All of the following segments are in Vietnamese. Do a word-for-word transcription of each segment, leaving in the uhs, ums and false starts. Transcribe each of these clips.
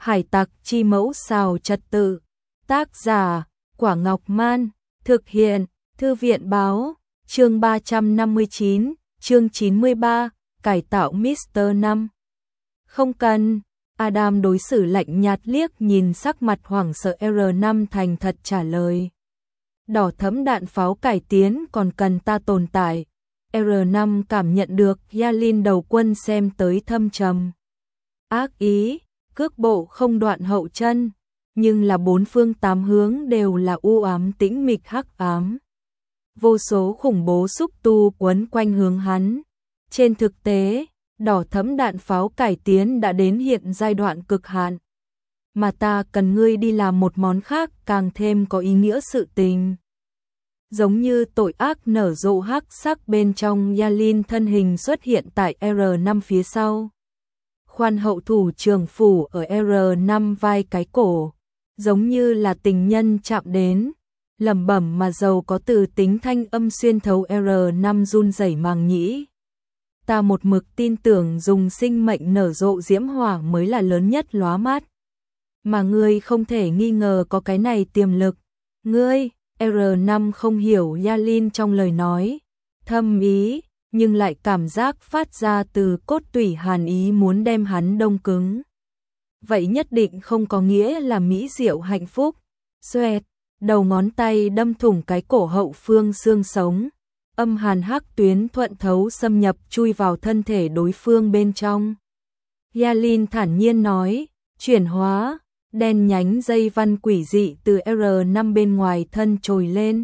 Hải tặc chi mẫu xào trật tự. Tác giả, Quả Ngọc Man. Thực hiện, Thư viện báo. Chương ba trăm năm mươi chín, chương chín mươi ba, cải tạo mít tơ năm. Không cần. Adam đối xử lạnh nhạt liếc nhìn sắc mặt hoảng sợ R năm thành thật trả lời. Đỏ thẫm đạn pháo cải tiến còn cần ta tồn tại. R năm cảm nhận được Yalin đầu quân xem tới thâm trầm. Ác ý, cước bộ không đoạn hậu chân, nhưng là bốn phương tám hướng đều là u ám tĩnh mịch hắc ám. Vô số khủng bố xúc tu quấn quanh hướng hắn. Trên thực tế, đỏ thẫm đạn pháo cải tiến đã đến hiện giai đoạn cực hạn. Mà ta cần ngươi đi làm một món khác càng thêm có ý nghĩa sự tình. Giống như tội ác nở rộ hắc sắc bên trong, Yalin thân hình xuất hiện tại R năm phía sau. Khoan hậu thủ trưởng phủ ở R năm vai cái cổ, giống như là tình nhân chạm đến, lẩm bẩm mà giàu có từ tính thanh âm xuyên thấu R năm run rẩy màng nhĩ. Ta một mực tin tưởng dùng sinh mệnh nở rộ diễm hỏa mới là lớn nhất lóa mắt. Mà ngươi không thể nghi ngờ có cái này tiềm lực. Ngươi, R năm không hiểu Yalin trong lời nói, thâm ý, nhưng lại cảm giác phát ra từ cốt tủy hàn ý muốn đem hắn đông cứng. Vậy nhất định không có nghĩa là mỹ diệu hạnh phúc. Xoẹt, đầu ngón tay đâm thủng cái cổ hậu phương xương sống. Âm hàn hắc tuyến thuận thấu xâm nhập chui vào thân thể đối phương bên trong. Yalin thản nhiên nói, chuyển hóa, đen nhánh dây văn quỷ dị từ R năm bên ngoài thân trồi lên.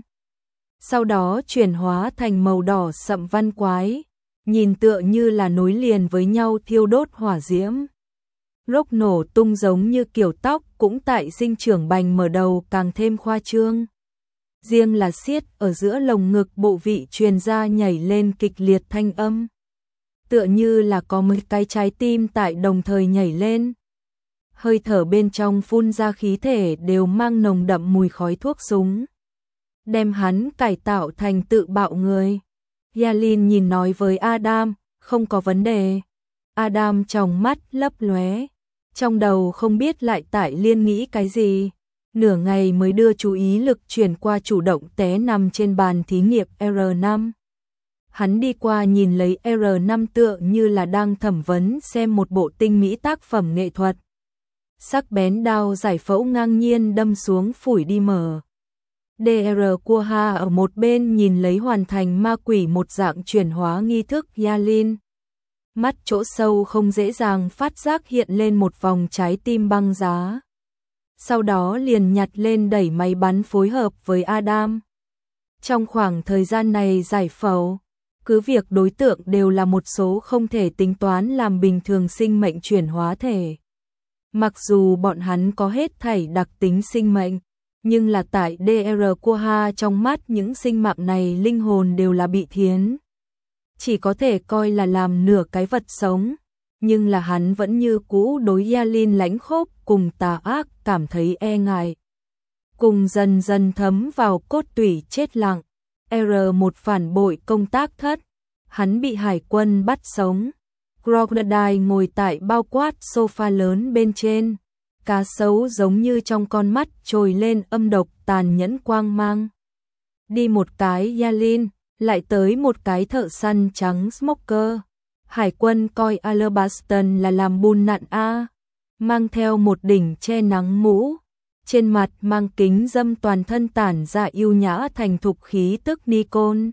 Sau đó chuyển hóa thành màu đỏ sậm văn quái, nhìn tựa như là nối liền với nhau thiêu đốt hỏa diễm. Rốc nổ tung giống như kiểu tóc cũng tại sinh trưởng bành mở đầu càng thêm khoa trương. Riêng là siết ở giữa lồng ngực bộ vị truyền ra nhảy lên kịch liệt thanh âm. Tựa như là có một cái trái tim tại đồng thời nhảy lên. Hơi thở bên trong phun ra khí thể đều mang nồng đậm mùi khói thuốc súng. Đem hắn cải tạo thành tự bạo người. Yalin nhìn nói với Adam, không có vấn đề. Adam trong mắt lấp lóe, trong đầu không biết lại tại liên nghĩ cái gì. Nửa ngày mới đưa chú ý lực chuyển qua chủ động té nằm trên bàn thí nghiệm R năm. Hắn đi qua nhìn lấy R năm tựa như là đang thẩm vấn xem một bộ tinh mỹ tác phẩm nghệ thuật. Sắc bén đao giải phẫu ngang nhiên đâm xuống phủi đi mở. đê rờ Quha ở một bên nhìn lấy hoàn thành ma quỷ một dạng chuyển hóa nghi thức Yalin. Mắt chỗ sâu không dễ dàng phát giác hiện lên một vòng trái tim băng giá. Sau đó liền nhặt lên đẩy máy bắn phối hợp với Adam. Trong khoảng thời gian này giải phẫu, cứ việc đối tượng đều là một số không thể tính toán làm bình thường sinh mệnh chuyển hóa thể. Mặc dù bọn hắn có hết thảy đặc tính sinh mệnh, nhưng là tại đê rờ Quha trong mắt những sinh mạng này linh hồn đều là bị thiến. Chỉ có thể coi là làm nửa cái vật sống, nhưng là hắn vẫn như cũ đối Yalin lãnh khốc cùng tà ác cảm thấy e ngại. Cùng dần dần thấm vào cốt tủy chết lặng, R một phản bội công tác thất, hắn bị hải quân bắt sống. Crocodile ngồi tại bao quát sofa lớn bên trên, cá sấu giống như trong con mắt trồi lên âm độc tàn nhẫn quang mang. Đi một cái Yalin, lại tới một cái thợ săn trắng Smoker. Hải quân coi Alabaston là làm bùn nặn A, mang theo một đỉnh che nắng mũ, trên mặt mang kính dâm toàn thân tản ra yêu nhã thành thục khí tức Nikon.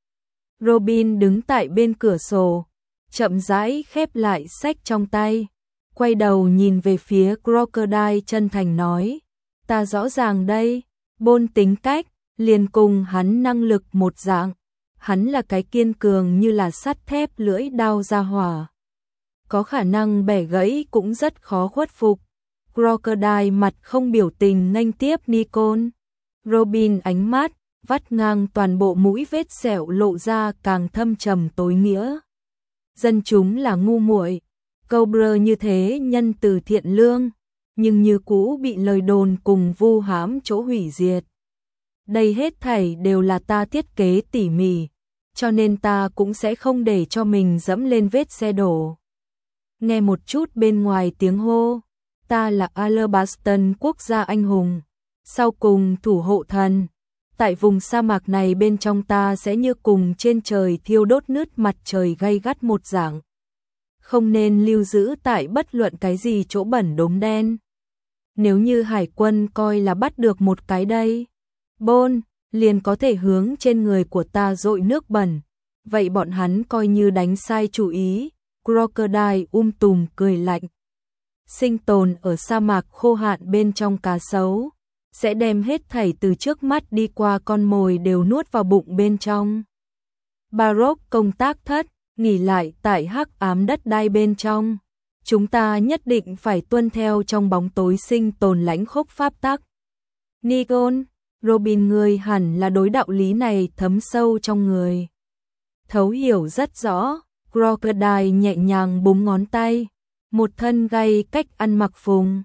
Robin đứng tại bên cửa sổ, chậm rãi khép lại sách trong tay, quay đầu nhìn về phía Crocodile chân thành nói, ta rõ ràng đây, Bôn tính cách, liền cùng hắn năng lực một dạng. Hắn là cái kiên cường như là sắt thép lưỡi đao ra hỏa. Có khả năng bẻ gãy cũng rất khó khuất phục. Crocodile mặt không biểu tình nghênh tiếp Nikon. Robin ánh mắt, vắt ngang toàn bộ mũi vết sẹo lộ ra càng thâm trầm tối nghĩa. Dân chúng là ngu muội, Cobra như thế nhân từ thiện lương, nhưng như cũ bị lời đồn cùng vu hãm chỗ hủy diệt. Đây hết thảy đều là ta thiết kế tỉ mỉ, cho nên ta cũng sẽ không để cho mình dẫm lên vết xe đổ. Nghe một chút bên ngoài tiếng hô, ta là Alabaston quốc gia anh hùng, sau cùng thủ hộ thần. Tại vùng sa mạc này bên trong ta sẽ như cùng trên trời thiêu đốt nứt mặt trời gay gắt một dạng. Không nên lưu giữ tại bất luận cái gì chỗ bẩn đốm đen. Nếu như hải quân coi là bắt được một cái đây, bôn, liền có thể hướng trên người của ta dội nước bẩn. Vậy bọn hắn coi như đánh sai chủ ý. Crocodile um tùm cười lạnh. Sinh tồn ở sa mạc khô hạn bên trong cá sấu, sẽ đem hết thảy từ trước mắt đi qua con mồi đều nuốt vào bụng bên trong. Baroque công tác thất, nghỉ lại tại hắc ám đất đai bên trong. Chúng ta nhất định phải tuân theo trong bóng tối sinh tồn lãnh khốc pháp tắc. Nigon, Robin người hẳn là đối đạo lý này thấm sâu trong người. Thấu hiểu rất rõ, Crocodile nhẹ nhàng búng ngón tay. Một thân gay cách ăn mặc phùng.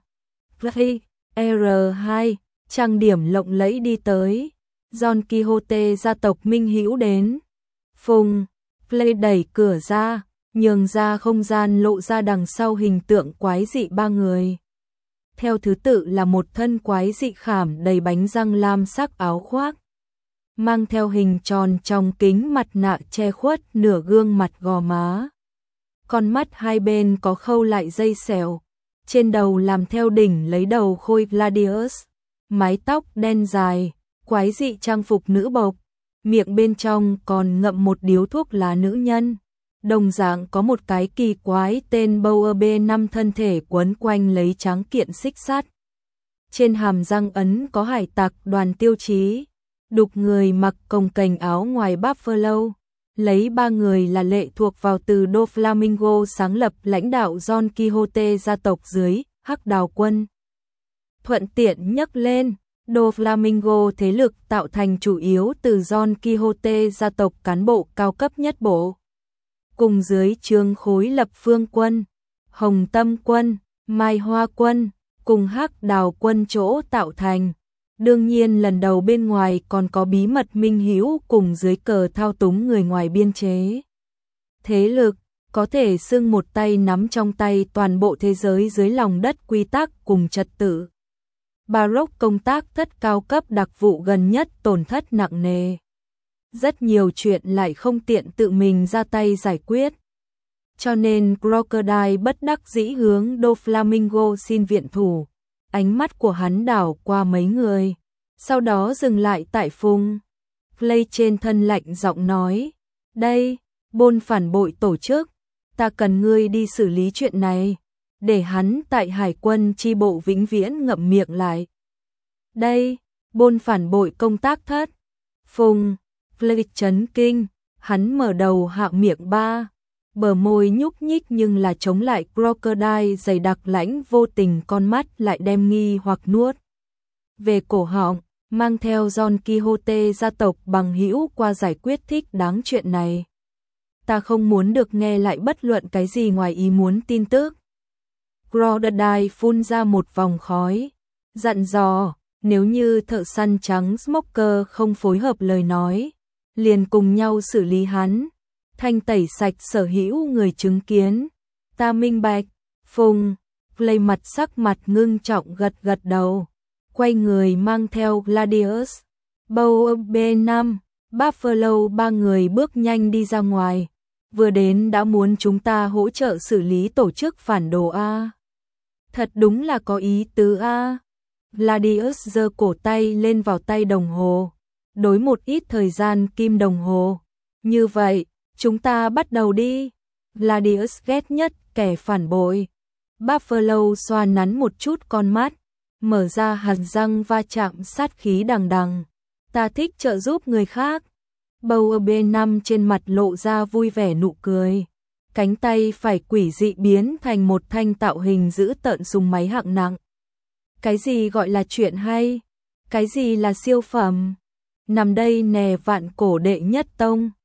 R hai, trang điểm lộng lẫy đi tới. Don Quixote gia tộc minh hữu đến. Phùng, Play đẩy cửa ra, nhường ra không gian lộ ra đằng sau hình tượng quái dị ba người. Theo thứ tự là một thân quái dị khảm đầy bánh răng lam sắc áo khoác, mang theo hình tròn trong kính mặt nạ che khuất nửa gương mặt gò má. Con mắt hai bên có khâu lại dây xẻo, trên đầu làm theo đỉnh lấy đầu khôi Gladius, mái tóc đen dài, quái dị trang phục nữ bộc, miệng bên trong còn ngậm một điếu thuốc lá nữ nhân. Đồng dạng có một cái kỳ quái tên Bower B năm thân thể quấn quanh lấy tráng kiện xích sắt. Trên hàm răng ấn có hải tặc đoàn tiêu chí, đục người mặc cồng kềnh áo ngoài Buffalo. Lấy ba người là lệ thuộc vào từ Doflamingo sáng lập lãnh đạo Don Quixote gia tộc dưới Hắc Đào quân. Thuận tiện nhắc lên, Doflamingo thế lực tạo thành chủ yếu từ Don Quixote gia tộc cán bộ cao cấp nhất bộ. Cùng dưới trướng khối lập phương quân, Hồng Tâm quân, Mai Hoa quân, cùng Hắc Đào quân chỗ tạo thành. Đương nhiên lần đầu bên ngoài còn có bí mật minh hữu cùng dưới cờ thao túng người ngoài biên chế. Thế lực, có thể xưng một tay nắm trong tay toàn bộ thế giới dưới lòng đất quy tắc cùng trật tự. Baroque công tác thất cao cấp đặc vụ gần nhất tổn thất nặng nề. Rất nhiều chuyện lại không tiện tự mình ra tay giải quyết. Cho nên Crocodile bất đắc dĩ hướng Doflamingo xin viện thủ. Ánh mắt của hắn đảo qua mấy người, sau đó dừng lại tại Phùng. Play trên thân lạnh giọng nói, đây, bôn phản bội tổ chức, ta cần ngươi đi xử lý chuyện này, để hắn tại hải quân chi bộ vĩnh viễn ngậm miệng lại. Đây, bôn phản bội công tác thất. Phùng, Play chấn kinh, hắn mở đầu hạ miệng ba. Bờ môi nhúc nhích nhưng là chống lại Crocodile dày đặc lãnh vô tình, con mắt lại đem nghi hoặc nuốt về cổ họng, mang theo Don Quixote gia tộc bằng hữu qua giải quyết thích đáng chuyện này. Ta không muốn được nghe lại bất luận cái gì ngoài ý muốn tin tức. Crocodile phun ra một vòng khói, dặn dò, nếu như thợ săn trắng Smoker không phối hợp lời nói, liền cùng nhau xử lý hắn. Thanh tẩy sạch sở hữu người chứng kiến. Ta minh bạch. Phùng, Play mặt sắc mặt ngưng trọng gật gật đầu. Quay người mang theo Gladius, Bower B năm, Buffalo ba người bước nhanh đi ra ngoài. Vừa đến đã muốn chúng ta hỗ trợ xử lý tổ chức phản đồ A. Thật đúng là có ý tứ A. Gladius giơ cổ tay lên vào tay đồng hồ. Đối một ít thời gian kim đồng hồ. Như vậy, chúng ta bắt đầu đi. Gladius ghét nhất kẻ phản bội. Buffalo xoa nắn một chút con mắt, mở ra hàm răng va chạm sát khí đằng đằng. Ta thích trợ giúp người khác. Bower B năm trên mặt lộ ra vui vẻ nụ cười. Cánh tay phải quỷ dị biến thành một thanh tạo hình dữ tợn súng máy hạng nặng. Cái gì gọi là chuyện hay? Cái gì là siêu phẩm? Nằm đây nè vạn cổ đệ nhất tông.